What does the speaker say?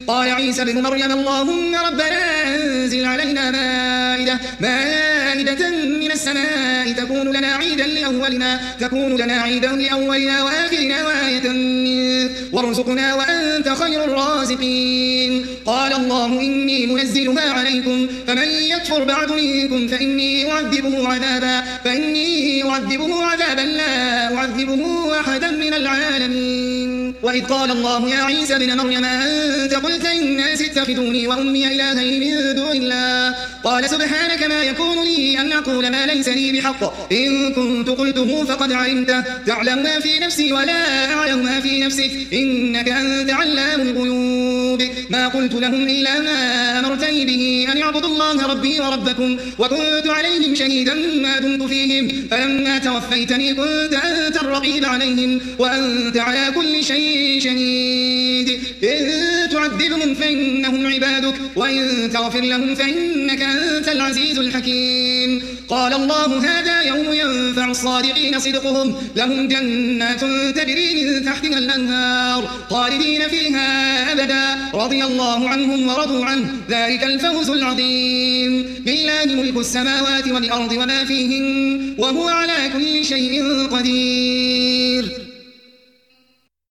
قال عيسى ابن مريم اللهم ربنا أنزل علينا مائدة من السماء تكون لنا عيدا لأولنا وآخرنا وآية منك وارزقنا وأنت خير الرازقين. قال الله إني منزلها عليكم فمن يكفر بعد منكم فإني أعذبه عذابا لا أعذبه أحدا من العالمين. وإذ قال الله يا عيسى ابن مريم أنت قلت للناس اتخذوني وأمي إلهين من دون الله قال سبحانك ما يكون لي أن أقول ما ليس لي بحق إن كنت قلته فقد علمته تعلم ما في نفسي ولا أعلم ما في نفسك إنك أنت علام الغيوب. ما قلت لهم إلا ما أمرتني به أن اعبدوا الله ربي وربكم وكنت عليهم شهيدا ما دمت فيهم فلما توفيتني كنت أنت الرقيب عليهم وأنت على كل شيء شهيد. إن تعذبهم فإنهم عبادك وإن تغفر لهم فإنك أنت العزيز الحكيم. قال الله هذا يوم ينفع الصادقين صدقهم لهم جنات تجري من تحتها الأنهار خالدين فيها أبدا رضي الله عنهم ورضوا عنه ذلك الفوز العظيم. لله ملك السماوات والأرض وما فيهن وهو على كل شيء قدير.